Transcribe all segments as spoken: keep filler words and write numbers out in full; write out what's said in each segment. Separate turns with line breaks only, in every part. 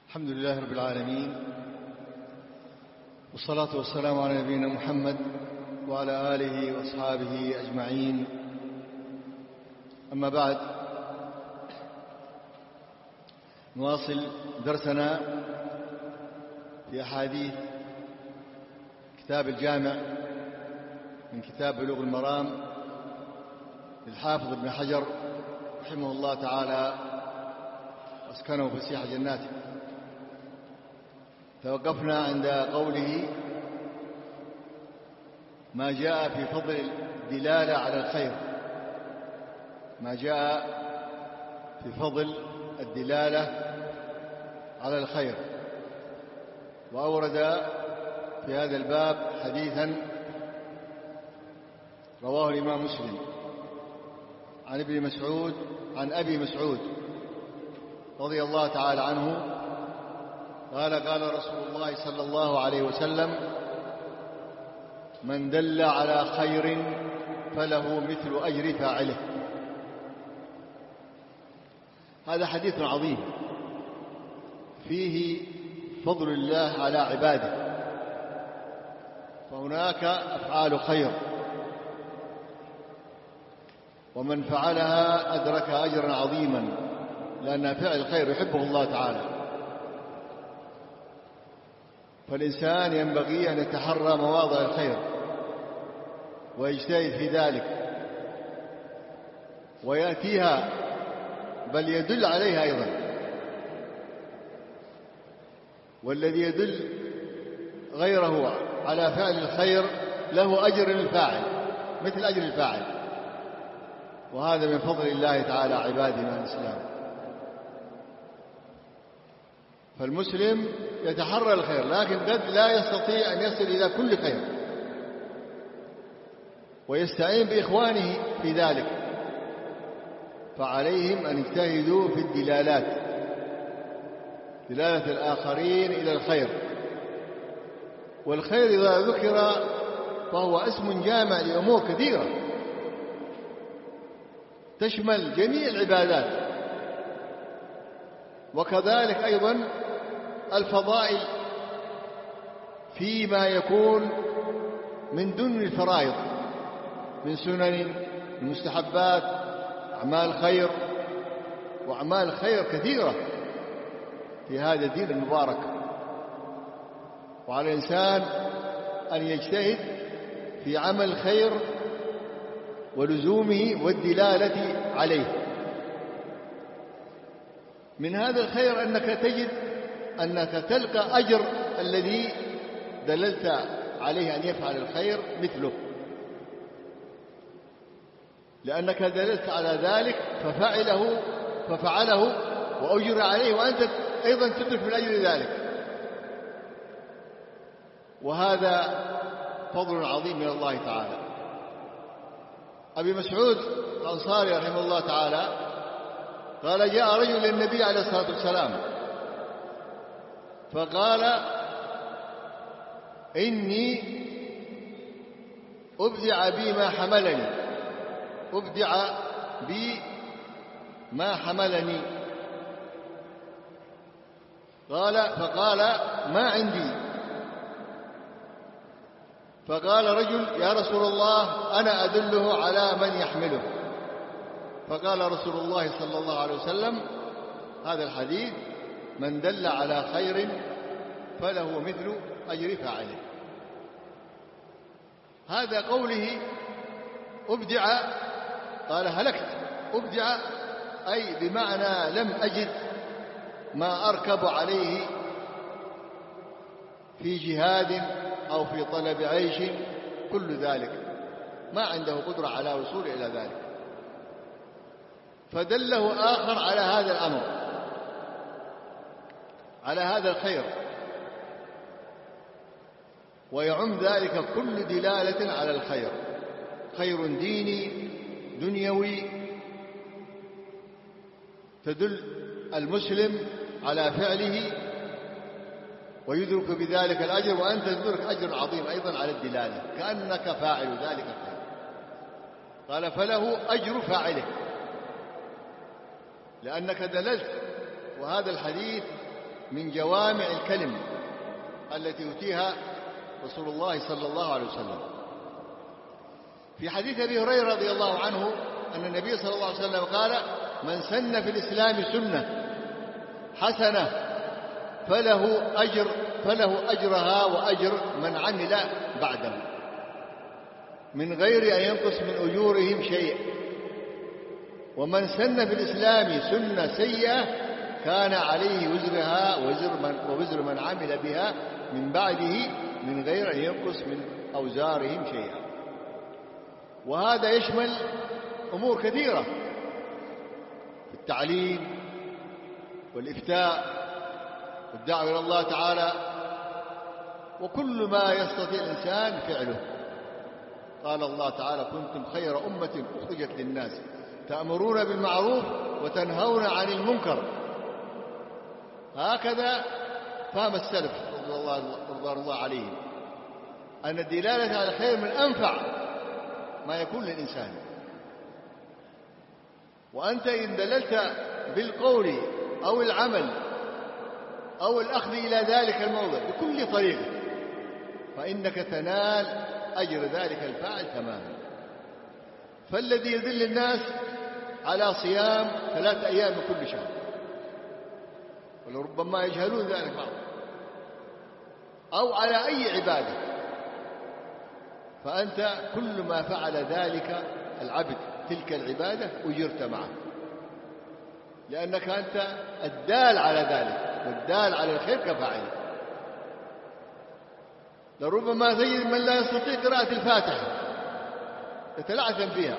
الحمد لله رب العالمين، والصلاة والسلام على نبينا محمد وعلى آله وأصحابه أجمعين. أما بعد، نواصل درسنا في أحاديث كتاب الجامع من كتاب بلوغ المرام للحافظ ابن حجر رحمه الله تعالى واسكنه فسيح جناته. توقفنا عند قوله: ما جاء في فضل الدلالة على الخير ما جاء في فضل الدلالة على الخير وأورد في هذا الباب حديثا رواه الإمام مسلم عن ابن مسعود عن أبي مسعود رضي الله تعالى عنه قال: قال رسول الله صلى الله عليه وسلم: من دل على خير فله مثل أجر فاعله. هذا حديث عظيم فيه فضل الله على عباده، فهناك أفعال خير ومن فعلها أدرك أجرا عظيما، لأن فعل الخير يحبه الله تعالى. فالإنسان ينبغي أن يتحرى مواضع الخير ويجتهد في ذلك ويأتيها، بل يدل عليها أيضا. والذي يدل غيره على فعل الخير له أجر الفاعل مثل أجر الفاعل، وهذا من فضل الله تعالى عباده من الإسلام. فالمسلم يتحرى الخير، لكن قد لا يستطيع أن يصل إلى كل خير، ويستعين بإخوانه في ذلك، فعليهم أن يجتهدوا في الدلالات، دلالة الآخرين إلى الخير. والخير إذا ذكر فهو اسم جامع لأمور كثيرة تشمل جميع العبادات، وكذلك أيضا الفضائل فيما يكون من دون الفرائض من سنن المستحبات، أعمال خير وأعمال خير كثيرة في هذا الدين المبارك. وعلى الإنسان أن يجتهد في عمل خير ولزومه والدلالة عليه. من هذا الخير أنك تجد أنك تلقى أجر الذي دللت عليه أن يفعل الخير مثله، لأنك دللت على ذلك ففعله ففعله وأجر عليه، وأنت أيضا تدرك من أجر ذلك. وهذا فضل عظيم من الله تعالى. أبي مسعود الأنصاري رحمه الله تعالى قال: جاء رجل للنبي عليه الصلاة والسلام فقال: إني أبدع بي ما حملني أبدع بي ما حملني قال فقال: ما عندي. فقال رجل: يا رسول الله، أنا أدله على من يحمله. فقال رسول الله صلى الله عليه وسلم هذا الحديث: من دل على خير فله مثل أجر فاعله. هذا قوله أبدع، قال هلكت. أبدع أي بمعنى لم أجد ما أركب عليه في جهاد أو في طلب عيش، كل ذلك ما عنده قدرة على وصول إلى ذلك. فدله آخر على هذا الأمر، على هذا الخير، ويعم ذلك كل دلالة على الخير، خير ديني دنيوي، تدل المسلم على فعله ويدرك بذلك الأجر، وأنت تدرك أجر عظيم أيضا على الدلالة كأنك فاعل ذلك الخير. قال: فله أجر فاعله، لأنك دللت. وهذا الحديث من جوامع الكلم التي يؤتيها رسول الله صلى الله عليه وسلم. في حديث أبي هريرة رضي الله عنه أن النبي صلى الله عليه وسلم قال: من سن في الإسلام سنة حسنة فله أجر فله أجرها وأجر من عمل بعده من غير أن ينقص من أجورهم شيء، ومن سن في الإسلام سنة سيئة كان عليه وزرها ووزر من, ووزر من عمل بها من بعده من غير أن ينقص من أوزارهم شيئا. وهذا يشمل أمور كثيرة في التعليم والإفتاء والدعوة إلى الله تعالى وكل ما يستطيع الإنسان فعله. قال الله تعالى: كنتم خير أمة أخرجت للناس تأمرون بالمعروف وتنهون عن المنكر. هكذا فهم السلف رضوان الله عليهم أن الدلالة على الخير من أنفع ما يكون للإنسان. وأنت إن دللت بالقول أو العمل أو الأخذ إلى ذلك الموضع بكل طريقة فإنك تنال أجر ذلك الفاعل تماما. فالذي يدل الناس على صيام ثلاثة أيام من كل شهر ولربما يجهلون ذلك بعض، أو على أي عبادة، فأنت كل ما فعل ذلك العبد تلك العبادة أجرت معه، لأنك أنت الدال على ذلك والدال على الخير كفاعله. لربما تجد من لا يستطيع قراءة الفاتحة يتلعثم فيها،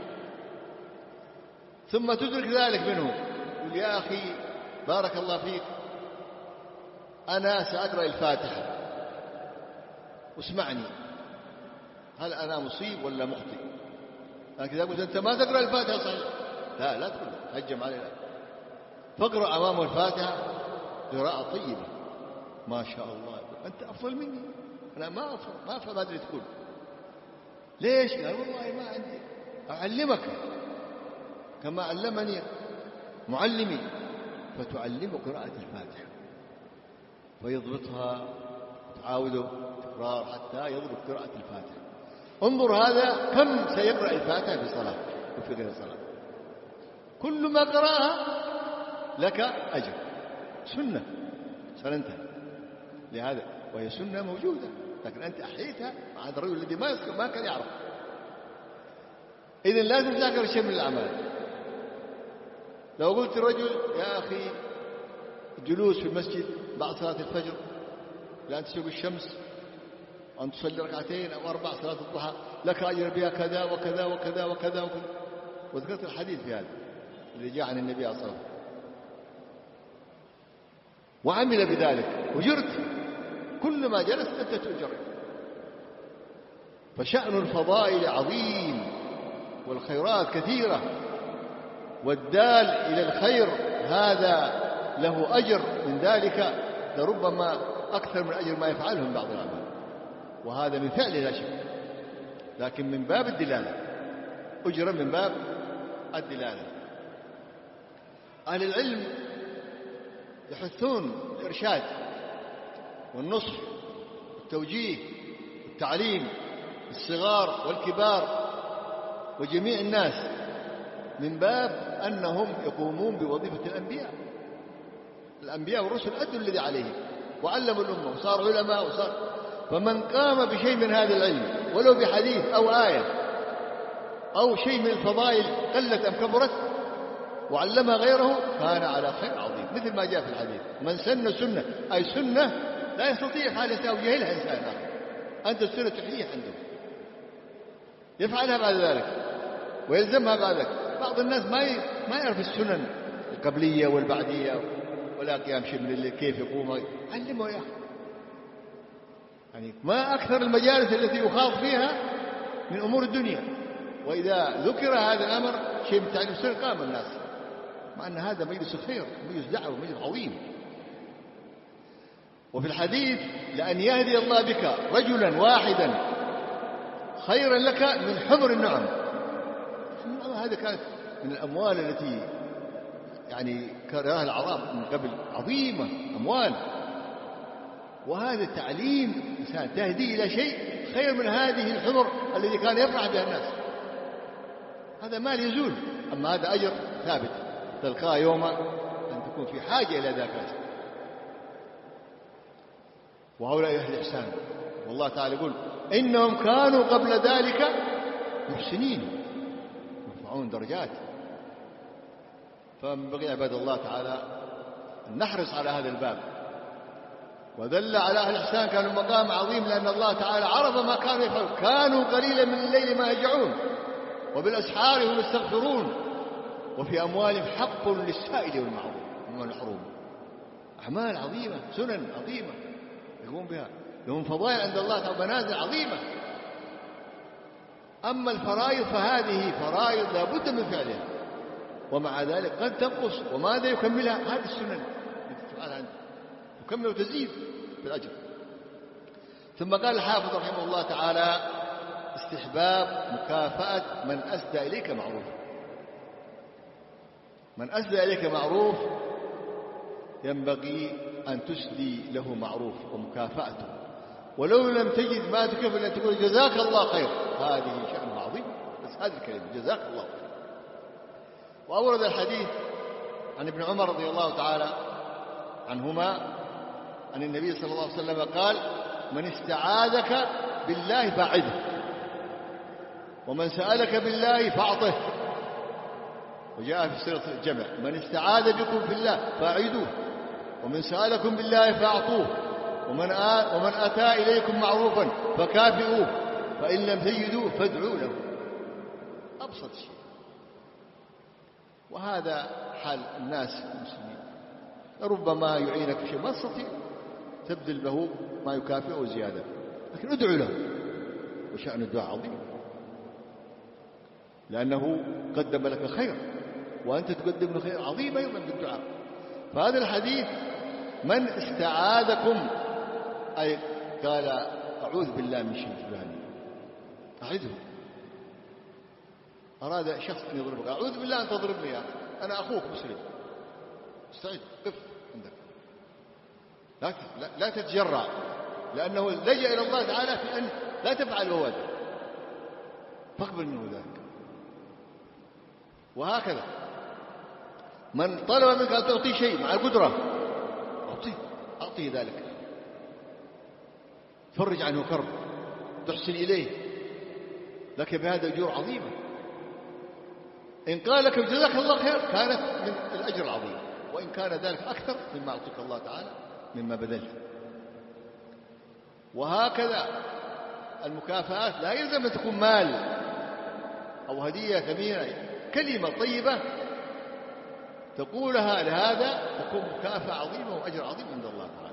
ثم تدرك ذلك منه، يقول: يا أخي بارك الله فيك، أنا سأقرأ الفاتحة واسمعني، هل أنا مصيب ولا مخطئ؟ لكن إذا قلت أنت ما تقرأ الفاتحة صحيح، لا لا تقول هجم علينا، فاقرأ أمامه الفاتحة قراءة طيبة ما شاء الله، أنت أفضل مني، أنا ما أفضل ما أفهم ما أدري تقول ليش؟ قال: والله ما عندي، أعلمك كما علمني معلمي، فتعلمه قراءة الفاتحة ويضبطها تعاوده تكرار حتى يضبط قراءة الفاتحة. انظر هذا كم سيقرأ الفاتحة في صلاة وفي غير صلاة، كل ما قرأها لك أجر، سنة سننتهي لهذا، وهي سنة موجودة لكن أنت أحييتها مع هذا الرجل الذي ما ما كان يعرف. إذن لازم تذاكر شيء من الأعمال. لو قلت الرجل: يا أخي جلوس في المسجد بعد صلاة الفجر لأن تشرق الشمس أن تصلي ركعتين أو أربع صلاة الضحى لك أجر بها كذا وكذا وكذا وكذا وكذا، وذكرت الحديث في هذا اللي جاء عن النبي صلى الله عليه وسلم، وعمل بذلك وجرت، كل ما جلس أنت تؤجر. فشأن الفضائل عظيم والخيرات كثيرة، والدال إلى الخير هذا له أجر من ذلك لربما أكثر من أجر ما يفعله من بعض الأعمال، وهذا من فعله لا شك، لكن من باب الدلالة، أجر من باب الدلالة. أهل العلم يحثون الإرشاد والنصح والتوجيه والتعليم الصغار والكبار وجميع الناس من باب أنهم يقومون بوظيفة الأنبياء. الأنبياء والرسل أدوا الذي عليهم وعلموا الأمة وصاروا علماء وصار، فمن قام بشيء من هذا العلم ولو بحديث أو آية أو شيء من الفضائل قلت أم كبرت وعلمها غيره كان على خير عظيم، مثل ما جاء في الحديث: من سن سنة، أي سنة لا يستطيع حالتها وجهلها إنسان آخر، أنت السنة تحييها عنده يفعلها بعد ذلك ويلزمها بعد ذلك. بعض الناس ما ما يعرف السنن القبلية والبعدية ولا قيام شيء من الليل كيف يقوم، علمه يا أخي. يعني ما أكثر المجالس التي يخاض فيها من أمور الدنيا، وإذا ذكر هذا الأمر شيء من تعليم السنة قام الناس، مع أن هذا مجلس خير، مجلس دعوة، مجلس عظيم. وفي الحديث: لأن يهدي الله بك رجلا واحدا خيرا لك من حمر النعم. هذا كانت من الأموال التي يعني كراها العرب من قبل عظيمة أموال، وهذا تعليم إنسان تهدي إلى شيء خير من هذه الحمر الذي كان يفرح بها الناس. هذا مال يزول، أما هذا أجر ثابت تلقاه يوم أن تكون في حاجة إلى ذاك الأجر. وهؤلاء أهل الإحسان، والله تعالى يقول إنهم كانوا قبل ذلك محسنين يرفعون درجات. فينبغي عباد الله تعالى أن نحرص على هذا الباب. ودل على أهل الإحسان كانوا مقام عظيم، لأن الله تعالى عرف ما كانوا يفعلون. كانوا قليلا من الليل ما يهجعون وبالأسحار هم يستغفرون وفي أموالهم حق للسائل والمحروم. أعمال عظيمة، سنن عظيمة يقوم بها، لهم فضائل عند الله تعالى، منازل عظيمة. أما الفرائض فهذه فرائض لا بد من فعلها، ومع ذلك قد تنقص، وماذا يكملها؟ هذه السنن تفعل عنه تكمل وتزيد في الأجر. ثم قال الحافظ رحمه الله تعالى استحباب مكافأة من أسدى إليك معروف. من أسدى إليك معروف ينبغي أن تسدي له معروف ومكافأته، ولو لم تجد ما تكفل أن تقول جزاك الله خير، هذه شأن عظيم، بس هذه الكلمة جزاك الله خير. وأورد الحديث عن ابن عمر رضي الله تعالى عنهما عن النبي صلى الله عليه وسلم قال من استعاذك بالله فاعده، ومن سألك بالله فاعطه. وجاء في سورة الجمع من استعاذ بكم في الله فاعدوه، ومن سألكم بالله فاعطوه، ومن, آ... ومن أتى إليكم معروفا فكافئوه، فإن لم تجدوه فادعوا له. أبسط شيء. وهذا حال الناس المسلمين، ربما يعينك في شيء ما تستطيع تبذل له ما يكافئه زيادة، لكن ادعو له. وشأن الدعاء عظيم، لأنه قدم لك خير وأنت تقدم له خير عظيم أيضا بالدعاء. فهذا الحديث من استعاذكم أي قال أعوذ بالله من شيء فلاني أعذه. أراد شخص أن يضربك، أعوذ بالله أن تضربني يا أخي، أنا أخوك مسلم، استعد قف عندك، لا لا تتجرع، لأنه لجأ إلى الله تعالى في أن لا تفعل هو ذلك، فاقبل منه ذلك. وهكذا من طلب منك أن تعطي شيء مع القدرة أعطيه أعطيه ذلك، فرج عنه كرب، تحسن إليه، لك بهذا أجور عظيمة. إن قال لك جزاك الله خير كانت من الأجر العظيم، وإن كان ذلك أكثر مما أعطيك الله تعالى مما بذلت. وهكذا المكافآت لا يلزم أن تكون مال أو هدية ثمينة، كلمة طيبة تقولها لهذا تكون مكافأة عظيمة وأجر عظيم عند الله تعالى.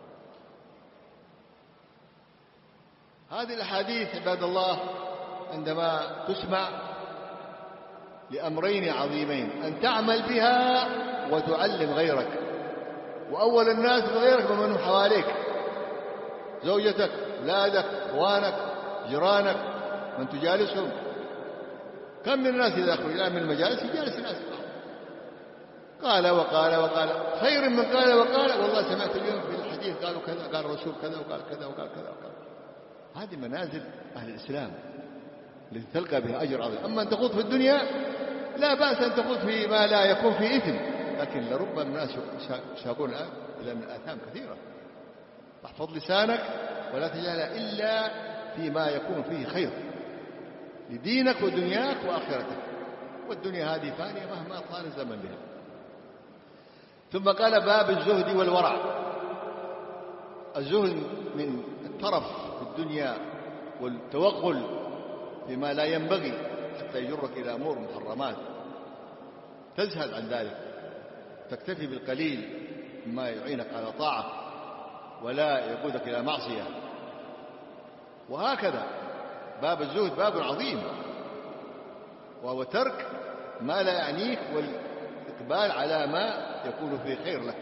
هذه الأحاديث عباد الله عندما تسمع لأمرين عظيمين، أن تعمل بها وتعلم غيرك، وأول الناس بغيرك ومن حواليك، زوجتك، أولادك، أخوانك، جيرانك، من تجالسهم. كم من الناس إذا أخرج الآن من المجالس يجالس الناس قال وقال وقال خير من قال وقال. والله سمعت اليوم في الحديث قالوا كذا، قال الرسول كذا وقال كذا وقال كذا وقال. هذه منازل أهل الإسلام التي تلقى بها أجر عظيم. أما أن تخوض في الدنيا لا بأس أن تخوض في ما لا يكون فيه إثم، لكن لربما الناس يساقون الآن إلى من الآثام كثيرة. فاحفظ لسانك ولا تجعل إلا فيما يكون فيه خير لدينك ودنياك وآخرتك، والدنيا هذه فانية مهما طال الزمن بها. ثم قال باب الزهد والورع. الزهد من الترف في الدنيا والتوغل فيما لا ينبغي حتى يجرك إلى أمور محرمات، تزهد عن ذلك، تكتفي بالقليل مما يعينك على طاعة ولا يقودك إلى معصية. وهكذا باب الزهد باب عظيم، وهو ترك ما لا يعنيك والإقبال على ما يكون فيه خير لك.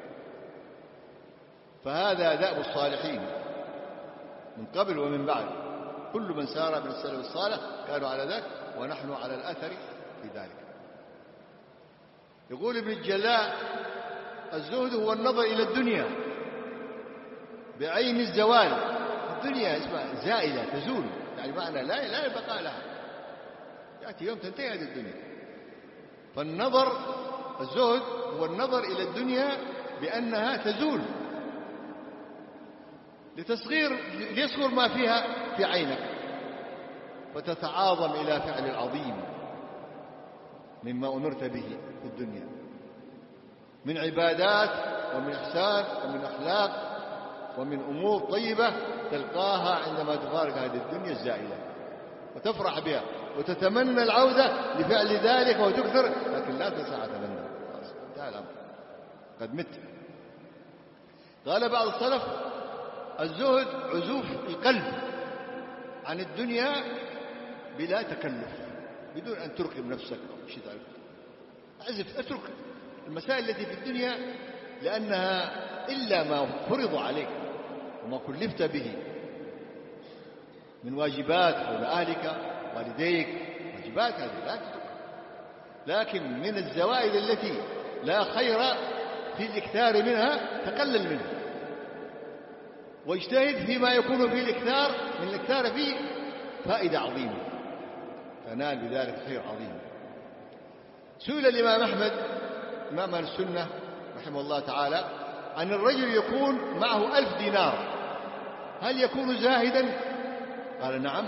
فهذا دأب الصالحين من قبل ومن بعد، كل من سار من السلف الصالح كانوا على ذلك، ونحن على الأثر في ذلك. يقول ابن الجلاء: الزهد هو النظر إلى الدنيا بعين الزوال. الدنيا اسمها زائلة تزول، يعني معنى لا لا بقاء لها، يأتي يوم تنتهي هذه الدنيا. فالنظر الزهد هو النظر إلى الدنيا بأنها تزول، لتصغير ليصغر ما فيها في عينك، فتتعاظم إلى فعل العظيم مما أمرت به في الدنيا من عبادات ومن إحسان ومن أخلاق ومن أمور طيبة تلقاها عندما تفارق هذه الدنيا الزائلة، وتفرح بها وتتمنى العودة لفعل ذلك وتكثر، لكن لا تسعى تمنى، انتهى الأمر، قد مت. قال بعض السلف: الزهد عزوف القلب عن الدنيا بلا تكلف، بدون أن تركب نفسك أو شيء ذلك. عزف، اترك المسائل التي في الدنيا، لأنها إلا ما فرض عليك وما كلفت به من واجبات حول أهلك والديك، واجبات هذه لا تترك. لكن من الزوائد التي لا خير في الاكثار منها تقلل منها، واجتهد فيما يكون فيه الاكثار من الاكثار فيه فائدة عظيمة، تنال بذلك خير عظيم. سئل الإمام أحمد إمام أهل السنة رحمه الله تعالى عن الرجل يكون معه ألف دينار، هل يكون زاهدا؟ قال: نعم.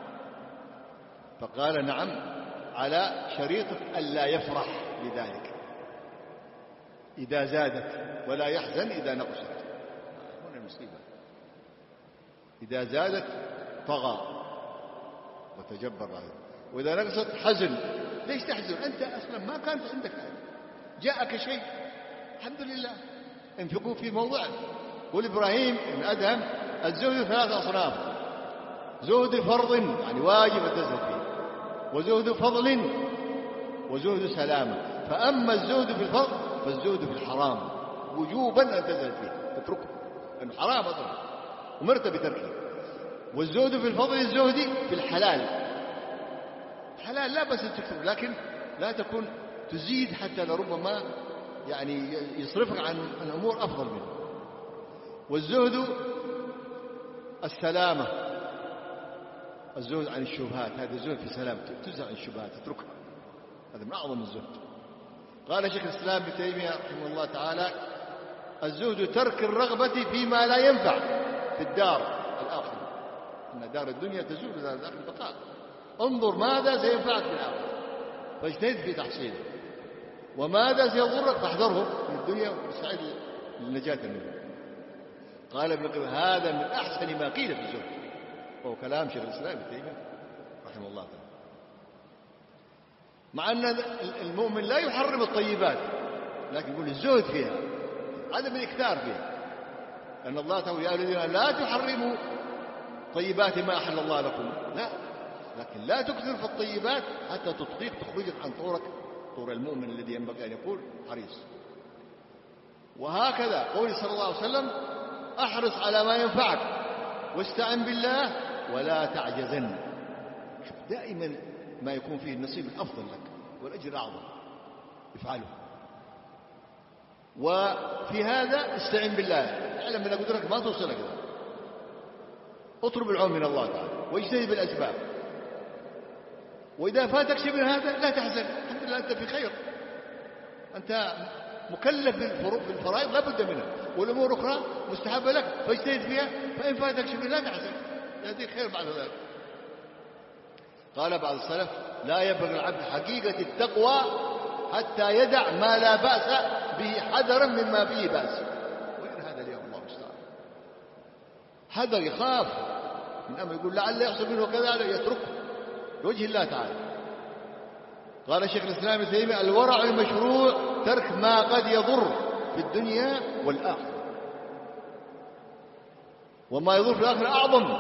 فقال: نعم، على شريطة ألا يفرح بذلك إذا زادت، ولا يحزن إذا نقصت. هنا المصيبة، إذا زادت طغى وتجبر، وإذا نقصت حزن. ليش تحزن؟ أنت أصلا ما كانت عندك حاجة، جاءك شيء، الحمد لله، انفقوا في موضعه. قول إبراهيم بن أدهم: الزهد ثلاث أصناف: زهد فرض يعني واجب تزهد فيه، وزهد فضل، وزهد سلامة. فأما الزهد في الفرض فالزهد في الحرام وجوبا أن تزهد فيه، تتركه لأنه حرام أصلا ومرت بتركه. والزهد في الفضل الزهد في الحلال، الحلال لا بس تكتب، لكن لا تكون تزيد حتى لربما يعني يصرفك عن الأمور أفضل منه. والزهد السلامة، الزهد عن الشبهات، هذا الزهد في سلامة، تزهد عن الشبهات تتركها، هذا من أعظم الزهد. قال شيخ الإسلام ابن تيمية رحمه الله تعالى: الزهد ترك الرغبة فيما لا ينفع في الدار الآخرة، إن دار الدنيا تزول ودار الآخرة بقاء. انظر ماذا سينفعك في الآخرة فاجتهد في تحصيله، وماذا سيضرك فاحذره من الدنيا واستعد للنجاة منه. قال ابن القيم: هذا من أحسن ما قيل في الزهد، وهو كلام شيخ الإسلام ابن تيمية رحمه الله تعالى. مع أن المؤمن لا يحرم الطيبات، لكن يقول الزهد فيها، عدم الإكثار فيها، لأن الله تعالى: يا الذين لا تحرموا طيبات ما أحل الله لكم. لا، لكن لا تكثر في الطيبات حتى تطغيك، تخرجك عن طورك، طور المؤمن الذي ينبغي أن يكون حريص. وهكذا قول صلى الله عليه وسلم: أحرص على ما ينفعك واستعن بالله ولا تعجزن. شوف دائما ما يكون فيه النصيب الأفضل لك والأجر الأعظم افعله. وفي هذا استعن بالله، اعلم من قدرتك ما توصلك، اطلب العون من الله تعالى واجتهد بالأسباب. وإذا فاتك شيء من هذا لا تحزن، الحمد لله أنت في خير، أنت مكلف بالفرائض لا بد منها، والأمور الأخرى مستحبة لك فاجتهد فيها. فإن فاتك شيء لا تحزن، يأتيك خير بعد ذلك. قال بعض السلف: لا يبلغ العبد حقيقة التقوى حتى يدع ما لا بأس به حذرا مما فيه بأس. وين هذا اليوم؟ الله المستعان. حذر، يخاف من أمر، يقول لعل يحصل منه كذا، يتركه لوجه الله تعالى. قال شيخ الإسلام ابن تيمية: الورع المشروع ترك ما قد يضر في الدنيا والآخرة، وما يضر في الآخرة أعظم،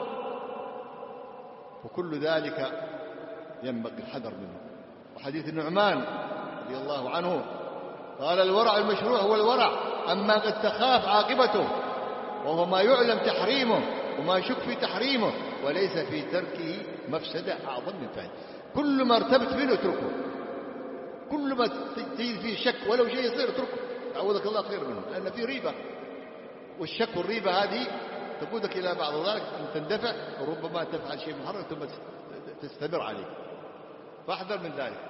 وكل ذلك ينبغي الحذر منه. وحديث النعمان رضي الله عنه قال: الورع المشروع هو الورع عما قد تخاف عاقبته، وهو ما يعلم تحريمه وما يشك في تحريمه، وليس في تركه مفسدة أعظم من فائدة. كل ما ارتبت منه اتركه، كل ما تجد فيه شك ولو شيء يصير اتركه، أعوذك الله خير منه، لأن فيه ريبة، والشك والريبة هذه تقودك إلى بعض ذلك أن تندفع وربما تفعل شيء محرم ثم تستمر عليه، فاحذر من ذلك.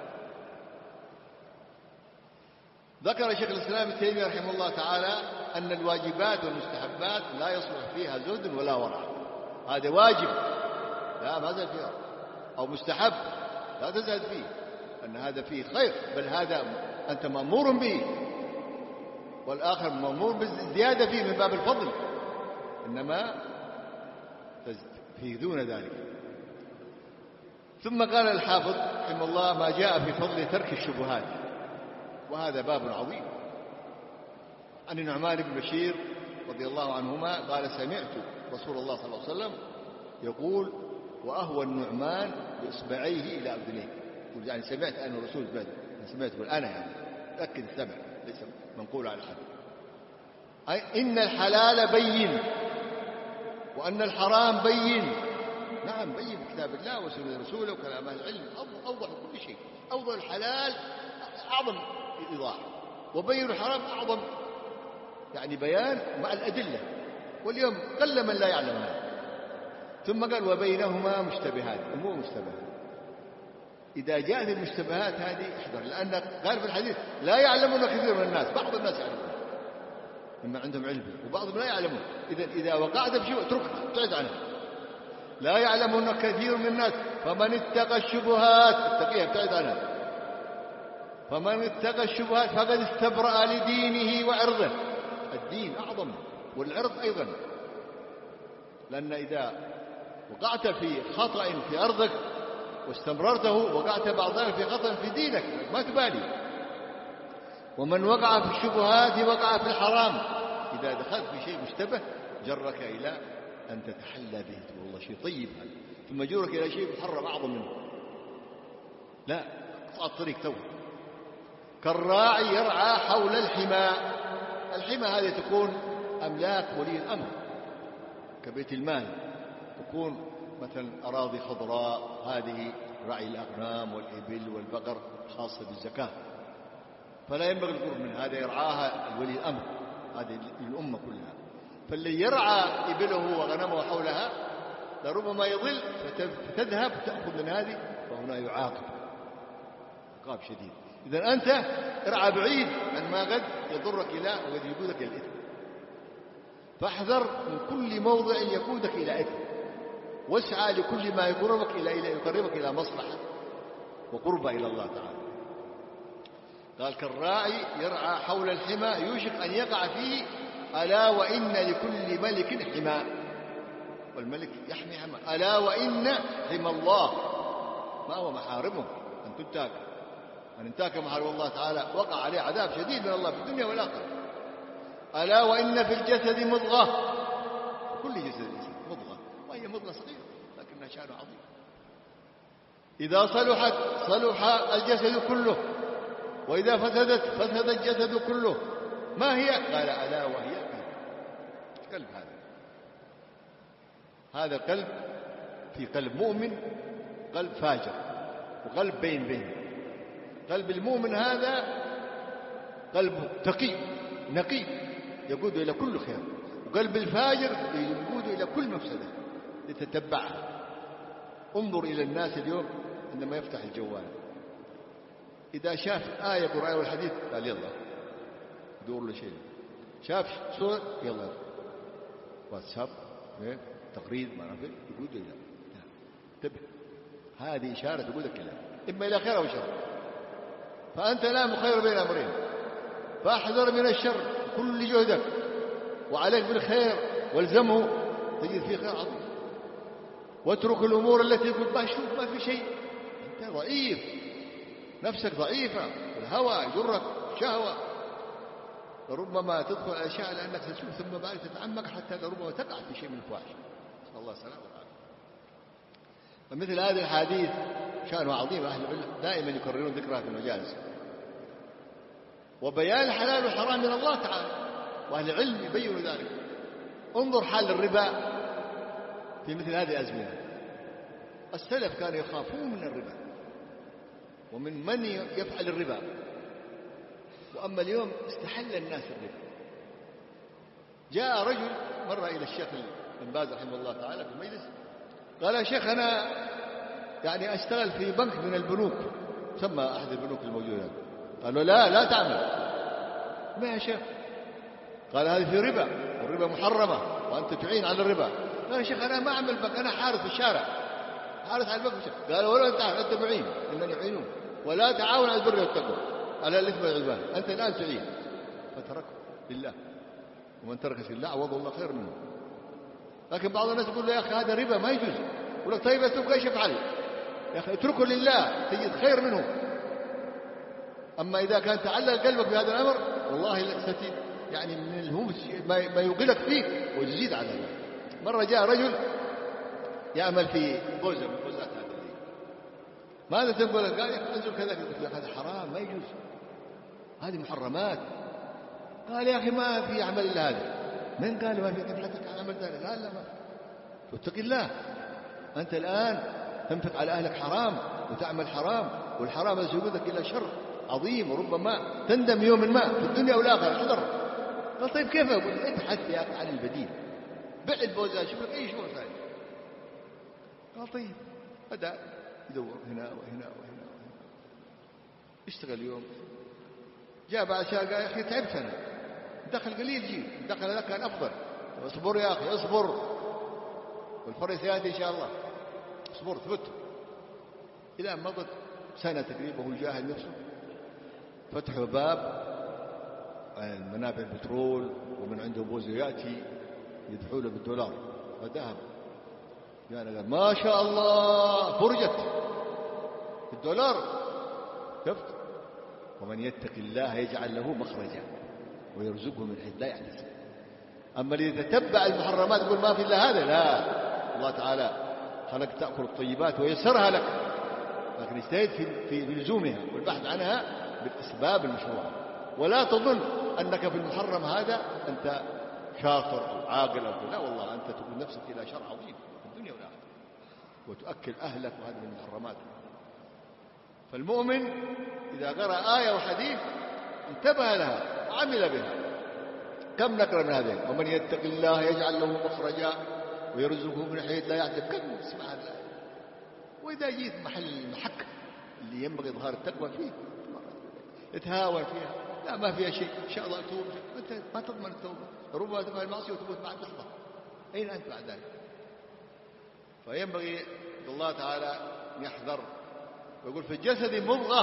ذكر شيخ الإسلام ابن تيمية رحمه الله تعالى أن الواجبات والمستحبات لا يصلح فيها زهد ولا ورع. هذا واجب لا ما زال فيه، أو مستحب لا تزهد فيه، أن هذا فيه خير، بل هذا أنت مأمور به، والآخر مأمور بالزيادة فيه من باب الفضل، إنما فيه دون ذلك. ثم قال الحافظ رحمه الله ما جاء في فضل ترك الشبهات، وهذا باب عظيم. عن النعمان بن بشير رضي الله عنهما قال سمعت رسول الله صلى الله عليه وسلم يقول وأهوى النعمان بإصبعيه إلى أذنيه، يعني سمعت أن الرسول سمعت سمعت أنا يعني تأكد السمع ليس منقول على حد. أي إن الحلال بين وأن الحرام بين. نعم بين كتاب الله وسنة رسوله وكلام أهل العلم أوضح كل شيء. أوضح الحلال أعظم إيضاح، وبين الحرام أعظم يعني بيان مع الأدلة، واليوم قل من لا يعلم هذا. ثم قال وبينهما مشتبهات، أمور مشتبهات. إذا جاءت المشتبهات هذه احذر، لأن قال في الحديث لا يعلمون كثير من الناس، بعض الناس يعلمون مما عندهم علم وبعضهم لا يعلمون. إذا إذا وقعت في شيء اتركها ابتعد عنها. لا يعلمون كثير من الناس فمن اتقى الشبهات اتقيها ابتعد عنها. فمن اتقى الشبهات فقد استبرأ لدينه وعرضه. الدين أعظم والعرض أيضا، لأن إذا وقعت في خطأ في أرضك واستمررته وقعت بعض ذلك في خطأ في دينك ما تبالي. ومن وقع في الشبهات وقع في الحرام. إذا دخلت في شيء مشتبه جرك إلى أن تتحلى به، تقول والله شيء طيب هذا، ثم جرك إلى شيء محرم أعظم منه. لا، اقطع الطريق تو. كالراعي يرعى حول الحمى. الحمى هذه تكون أملاك ولي الأمر كبيت المال، تكون مثلا أراضي خضراء، هذه رعي الأغنام والإبل والبقر خاصة بالزكاة، فلا ينبغي القرب من هذا، يرعاها الولي الأمر، هذه الأمة كلها. فاللي يرعى إبله وغنمه حولها لربما يضل فتذهب تأخذ من هذه، فهنا يعاقب عقاب شديد. إذا أنت ارعى بعيد عن ما قد يضرك إلى وقد يقودك إلى الإثم، فاحذر من كل موضع يقودك إلى إثم، واسعى لكل ما يقربك إلى إلى يقربك إلى مصلحة وقربة إلى الله تعالى. قال كالراعي يرعى حول الحمى يوشك أن يقع فيه، ألا وإن لكل ملك حمى، والملك يحمي حمى. ألا وإن حمى الله ما هو محارمه أن تنتهك، من انتهك محارم الله تعالى وقع عليه عذاب شديد من الله في الدنيا والآخرة. ألا وإن في الجسد مضغة، كل جسد مضغة، وهي مضغة صغيرة لكنها شأن عظيم، إذا صلحت صلح الجسد كله، وإذا فسدت فسد الجسد كله. ما هي؟ قال ألا وهي القلب. قلب هذا هذا قلب، في قلب مؤمن قلب فاجر وقلب بين بين. قلب المؤمن هذا قلب تقي نقي يقود إلى كل خير، وقلب الفاجر يقود إلى كل مفسدة يتتبعها. انظر إلى الناس اليوم عندما يفتح الجوال، إذا شاف آية قرآن والحديث قال يلا يدور له شيء، شاف صور يلا واتساب تقرير ما نعرف يقود إلى انتبه، هذه إشارة تقودك إلى إما إلى خير أو شر، فأنت لا مخير بين أمرين، فاحذر من الشر كل جهدك وعليك بالخير والزمه تجد فيه خير عظيم، واترك الأمور التي يقول ما شوف ما في شيء، أنت ضعيف، نفسك ضعيفة، الهوى يجرك شهوة، ربما تدخل على أشياء لأنك تشوف ثم بعد تتعمق حتى ربما تقع في شيء من الفواحش، نسأل الله السلامة والعافية. فمثل هذه الحديث شأنه عظيم، أهل العلم دائما يكررون ذكرها في المجالس، وبيان الحلال والحرام من الله تعالى، وأهل العلم يبينوا ذلك. انظر حال الربا في مثل هذه الأزمنة، السلف كانوا يخافون من الربا، ومن من يفعل الربا. وأما اليوم استحل الناس الربا. جاء رجل مرة إلى الشيخ بن باز رحمه الله تعالى في المجلس، قال يا شيخ أنا يعني أشتغل في بنك من البنوك، سمى أحد البنوك الموجودة. قال له لا لا تعمل. ما يا شيخ؟ قال هذه في ربا، والربا محرمة وأنت تعين على الربا. قال يا شيخ أنا ما أعمل بنك، أنا حارس في الشارع، حارس على البنك في الشارع. قال ولا أنت أنت معين، إنني يعينون، ولا تعاون على البر والتقوى على الإثم والعدوان، أنت الآن تعين. فتركه لله، ومن ترك في الله عوضه الله خير منه. لكن بعض الناس يقول له يا أخي هذا ربا ما يجوز، يقول لك طيب أترك إيش يفعل؟ يا أخي اتركه لله تجد خير منه. أما إذا كان تعلق قلبك بهذا الأمر والله ستجد يعني من الهمس ما يوقلك فيك وتزيد على الله. مرة جاء رجل يعمل في بوزة من بوزات هذه الليل. ماذا تقول؟ قال يا أخي انزل كذا. قلت له هذا حرام ما يجوز، هذه محرمات. قال يا أخي ما في عمل إلا هذا. من قال ما في قبلتك عن عمل ذلك؟ قال لا ما في. واتق الله، أنت الآن تنفق على أهلك حرام وتعمل حرام، والحرام يسوقك إلى شر عظيم، وربما تندم يوم ما في الدنيا والآخرة. احذر. قال طيب كيف؟ أقول ابحث يا أخي عن البديل، بع البوزة، شوف لك أي شغل ثاني. قال طيب. بدأ يدور هنا وهنا وهنا وهنا، اشتغل يوم. جاء بعد شهر قال يا أخي تعبت أنا، دخل قليل جيب، دخل لك كان أفضل. اصبر يا أخي اصبر، والفرق سيأتي إن شاء الله. اصبر ثبت. إلى أن مضت سنة تقريبا وهو جاهل نفسه، فتحوا باب منابع البترول ومن عنده بوزة يأتي يدفعوا له بالدولار، فذهب يعني قال ما شاء الله فرجت الدولار. شفت؟ ومن يتق الله يجعل له مخرجا ويرزقه من حيث لا يحتسب. أما اللي يتتبع المحرمات يقول ما في إلا هذا، لا، الله تعالى خلق تأكل الطيبات ويسرها لك، لكن اجتهد في في لزومها والبحث عنها بالأسباب المشروعة. ولا تظن أنك في المحرم هذا أنت شاطر أو عاقل أو لا، والله أنت تقول نفسك إلى شر عظيم في الدنيا والآخرة، وتؤكل أهلك، وهذا من المحرمات. فالمؤمن إذا قرأ آية وحديث انتبه لها عمل بها. كم نقرأ من هذين؟ ومن يتق الله يجعل له مخرجا ويرزقه من حيث لا يحتسب. كم اسمع هذا. وإذا جيت محل المحك اللي ينبغي إظهار التقوى فيه يتهاون فيها، لا ما فيها شيء، إن شاء الله أتوب. أنت ما تضمن التوبة، ربما تفعل المعصية وتموت بعد لحظة. أين أنت بعد ذلك؟ فينبغي الله تعالى يحذر ويقول في الجسد مضغة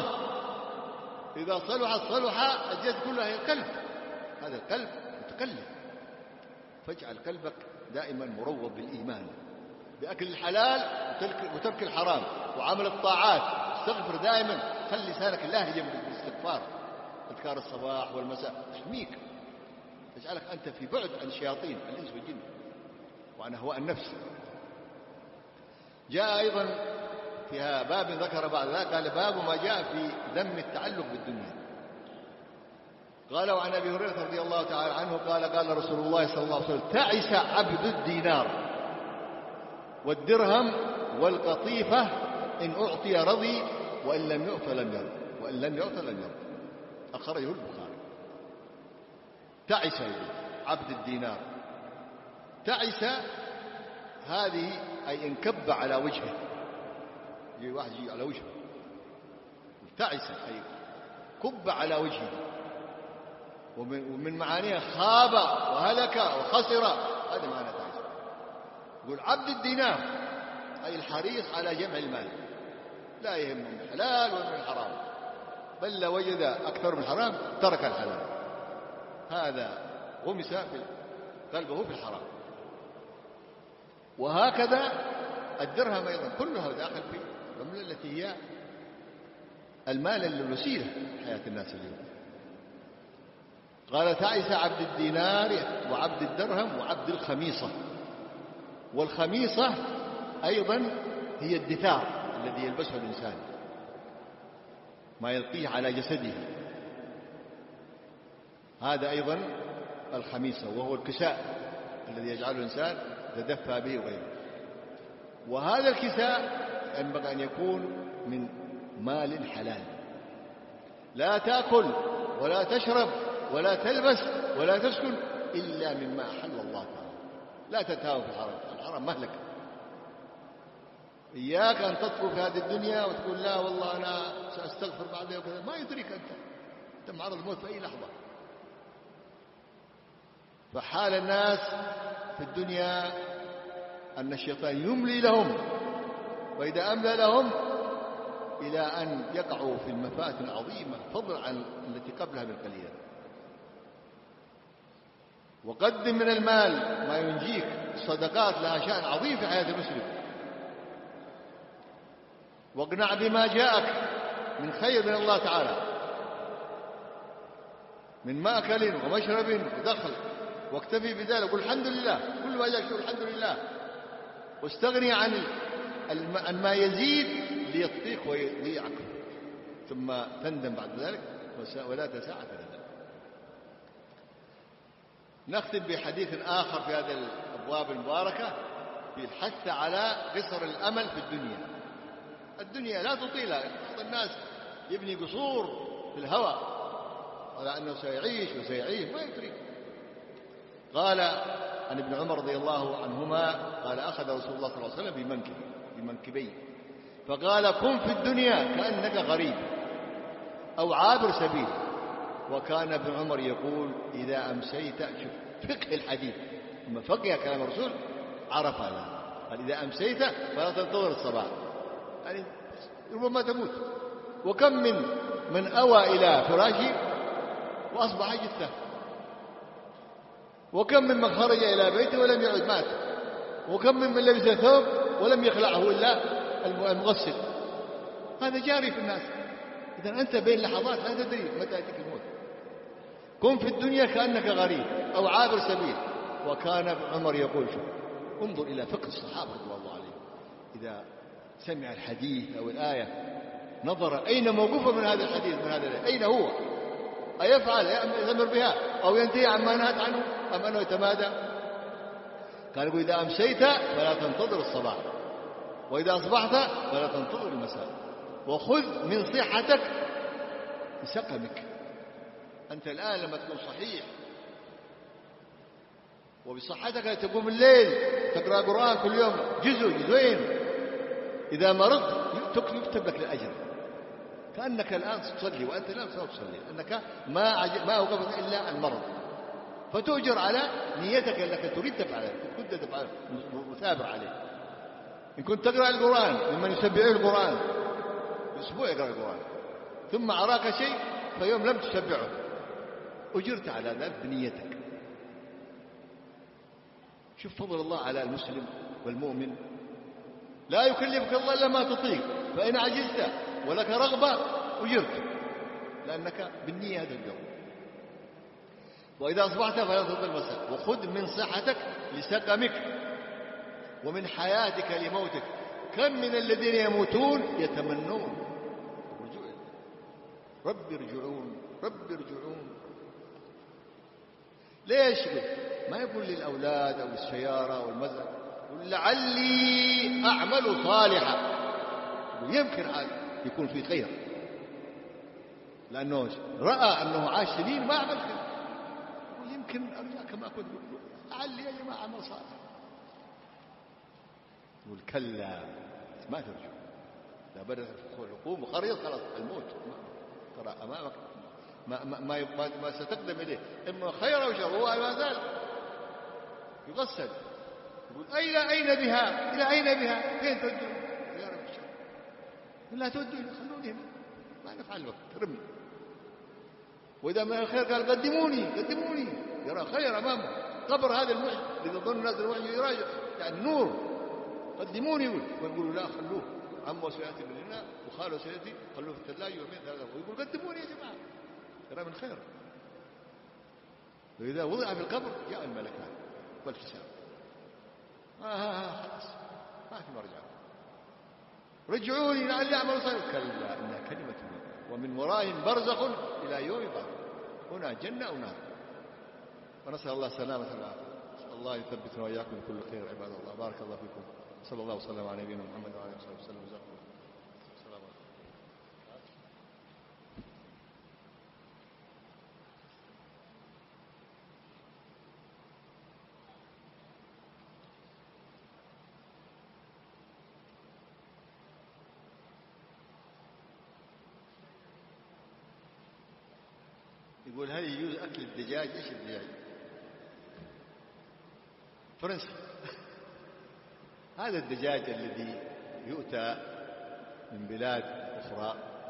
إذا صلحت صلح الجسد كله. هي القلب، هذا القلب متقلب، فاجعل قلبك دائما مروض بالإيمان، بأكل الحلال وترك الحرام وعمل الطاعات. استغفر دائما، خلي لسانك لاهجا بالاستغفار، أذكار الصباح والمساء تحميك، تجعلك أنت في بعد عن شياطين الإنس والجن وعن أهواء النفس. جاء أيضا فيها باب ذكر بعد ذلك، قال باب ما جاء في ذم التعلق بالدنيا. قال وعن أبي هريرة رضي الله تعالى عنه قال قال رسول الله صلى الله عليه وسلم تعس عبد الدينار والدرهم والقطيفة إن أعطي رضي وإن لم يؤت لم يرض وإن لم يؤت لم يرض. أخرجه البخاري. تعس عبد الدينار. تعس هذه أي انكب على وجهه، يجي واحد يجي على وجهه. تعس أي كب على وجهه، ومن, ومن معانيها خاب وهلك وخسر، هذا معنى تعس. يقول عبد الدينار أي الحريص على جمع المال، لا يهم من الحلال ومن الحرام، بل لو وجد أكثر من الحرام ترك الحلال. هذا غمس في قلبه في الحرام. وهكذا الدرهم أيضا كلها داخل في العملة التي هي المال الوسيلة في حياة الناس اليوم. قال تعس عبد الدينار وعبد الدرهم وعبد الخميصة. والخميصة أيضا هي الدثار الذي يلبسه الإنسان، ما يلقيه على جسده، هذا أيضا الخميصة، وهو الكساء الذي يجعله الإنسان يتدفى به وغيره. وهذا الكساء ينبغي أن يكون من مال حلال. لا تأكل ولا تشرب ولا تلبس ولا تسكن إلا مما أحل الله تعالى. لا تتهاون في الحرام، الحرام مهلك. إياك أن تطفو في هذه الدنيا وتقول لا والله أنا سأستغفر بعدها وكذا، ما يدريك أنت أنت معرض الموت في أي لحظة. فحال الناس في الدنيا أن الشيطان يملي لهم، وإذا أملى لهم إلى أن يقعوا في المفاتن العظيمة فضلا عن التي قبلها بالقليل. وقدم من المال ما ينجيك. الصدقات لها شأن عظيم في حياة المسلم. واقنع بما جاءك من خير من الله تعالى من مأكل ومشرب ودخل، واكتفي بذلك قل الحمد لله، كل ما جاءك الحمد لله، واستغني عن عن ما يزيد ليطفيك ويضيعك، ثم تندم بعد ذلك ولا تساعة لذلك. نختم بحديث آخر في هذه الأبواب المباركة في الحث على قصر الأمل في الدنيا. الدنيا لا تطيلها. بعض الناس يبني قصور في الهواء على أنه سيعيش وسيعيش، ما يدري. قال عن ابن عمر رضي الله عنهما قال أخذ رسول الله صلى الله عليه وسلم بمنكب بمنكبيه فقال كن في الدنيا كأنك غريب أو عابر سبيل. وكان ابن عمر يقول إذا أمسيت، شوف فقه الحديث، لما فقه كلام الرسول عرف هذا، قال إذا أمسيت فلا تنتظر الصباح، يعني ربما تموت. وكم من من أوى إلى فراشه وأصبح جثة، وكم ممن خرج إلى بيته ولم يعد مات، وكم ممن لبس ثوب ولم يخلعه إلا المغسل. هذا جاري في الناس. إذا أنت بين لحظات لا تدري متى يأتيك الموت. كن في الدنيا كأنك غريب أو عابر سبيل. وكان ابن عمر يقول شوف انظر إلى فقه الصحابة رضي الله عليهم، إذا سمع الحديث أو الآية نظر أين موقفه من هذا الحديث، من هذا الآية أين هو، أيفعل يأمر بها أو ينتهي عما نهت عنه أم أنه يتمادى. قال يقول إذا أمسيت فلا تنتظر الصباح، وإذا أصبحت فلا تنتظر المساء، وخذ من صحتك بسقمك. أنت الآن لما تكون صحيح وبصحتك تقوم الليل تقرأ قرآن كل يوم جزء جزئين، إذا مرضت يكتب لك الأجر كأنك الآن تصلي وأنت لا تصلي، أنك ما ما أوقفك إلا المرض، فتؤجر على نيتك أنك تريد تفعله، كنت تفعله مثابر عليه. إن كنت تقرأ القرآن ممن يسبعه القرآن أسبوع يقرأ القرآن ثم أراك شيء فيوم لم تسبعه أجرت على ذلك بنيتك. شوف فضل الله على المسلم والمؤمن. لا يكلفك الله إلا ما تطيق، فإن عجزت ولك رغبة أجرت لأنك بالنية هذا اليوم. وإذا أصبحت فلا تطيق المساء، وخذ من صحتك لسقمك ومن حياتك لموتك. كم من الذين يموتون يتمنون الرجوع، رب ارجعون رب ارجعون. ليش؟ ما يقول للأولاد أو السيارة أو المزرعة، يقول لعلي أعمل صالحا، يمكن يكون في خير، لأنه رأى أنه عاش سنين ما عمل خير، يقول يمكن أرجع كما كنت، لعلي يا جماعة أعمل صالحا. يقول كلا ما ترجع، لا بدأت الحكوم وقريض خلاص الموت ترى أمامك، ما, ما, ما, ما, ما ستقدم إليه إما خير أو شر، هو ما زال يغسل. يقول أين أين بها، إلى أين بها، فين تودون يا رب الشر، لا تودون خلوني هنا ما نفعل وقت رمي. وإذا من الخير قال قدموني قدموني، يرى خير أمامه. قبر هذا المحجم إذا ظن الناس المحجم يراجع يعني نور، قدموني يقول، ويقولوا لا خلوه عمه سيأتي من هنا وخاله سيأتي خلوه في الثلاجة يومين ثلاثة، ويقول قدموني يا جماعة ترى من خير. وإذا وضع في القبر جاء الملكان والحساب، آه آه خلاص ما في مرجع، رجعوني لعلي أعمل صالحا. كلا إنها كلمة ومن ورائهم برزخ إلى يوم بعد، هنا جنة أو نار. ونسأل الله سلامة العافية. نسأل الله يثبتنا وإياكم بكل خير عباد الله. بارك الله فيكم. صلى الله وسلم على نبينا محمد وعلى آله وصحبه وسلم. جزاكم الله. السلام عليكم. يقول هل يجوز أكل الدجاج؟ إيش الدجاج؟ فرنسا. هذا الدجاج الذي يؤتى من بلاد أخرى،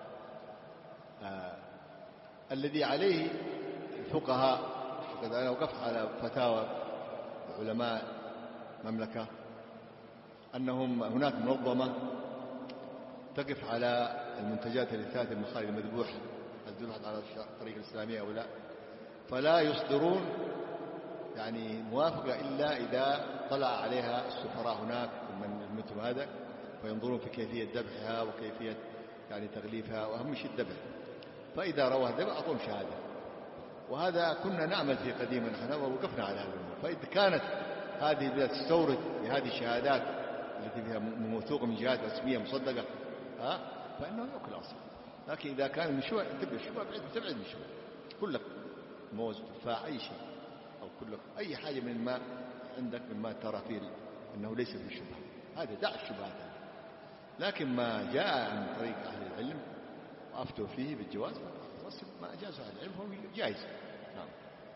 آه الذي عليه الفقهاء، وقد أنا وقفت على فتاوى علماء مملكة أنهم هناك منظمة تقف على المنتجات الإثاث المخالفة المذبوح الذبحت على الطريقة الإسلامية أو لا، فلا يصدرون يعني موافقة إلا إذا طلع عليها السفراء هناك من مثل هذا، فينظرون في كيفية ذبحها وكيفية يعني تغليفها، وأهم شيء الذبح. فإذا رواه الذبح أعطوهم شهادة. وهذا كنا نعمل فيه قديما نحن ووقفنا على هذا الأمر. فإذا كانت هذه البلاد تستورد بهذه الشهادات التي فيها موثوقة من جهات رسمية مصدقة، ها فإنه يأكل أصلا. لكن إذا كان المشروع تبقى الشبهة بعيد تبعد من الشبهة، كلك موز تفاح أي شيء أو كلك أي حاجة من الماء عندك مما ترى فيه أنه ليس في شبهة، هذا دع الشبهات. لكن ما جاء عن طريق أهل العلم وأفتوا فيه بالجواز، ما أجاز أهل العلم هو جائز. نعم.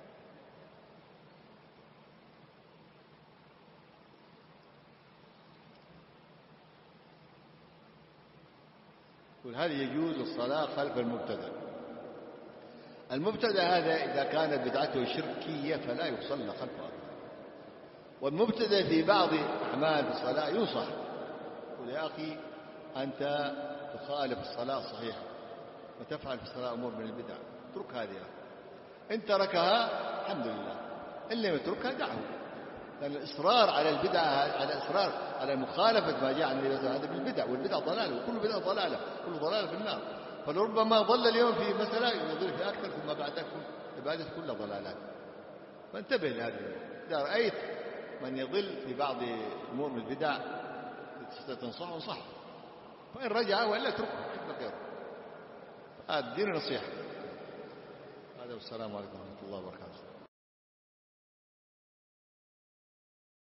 هل يجوز الصلاة خلف المبتدع؟ المبتدع هذا إذا كانت بدعته شركية فلا يصلى خلفه، والمبتدع في بعض أعمال الصلاة ينصح، يقول يا أخي أنت تخالف الصلاة الصحيحة وتفعل في الصلاة أمور من البدع، اترك هذه. إن تركها الحمد لله، إن لم يتركها دعه. لأن الإصرار على البدع، على الإصرار على مخالفة ما جاء عن النبي هذا بالبدع، والبدع ضلالة، وكل بدع ضلالة، كل ضلالة في النار. فلربما ضل اليوم في مسألة يضل في أكثر، ثم بعد تكون عبادة كل ضلالات. فانتبه لهذا. إذا رأيت من يضل في بعض أمور من البدع تنصحه انصحه، فإن رجع وإلا اتركه حتى غيره. هذا الدين نصيحة. هذا والسلام عليكم ورحمة الله وبركاته.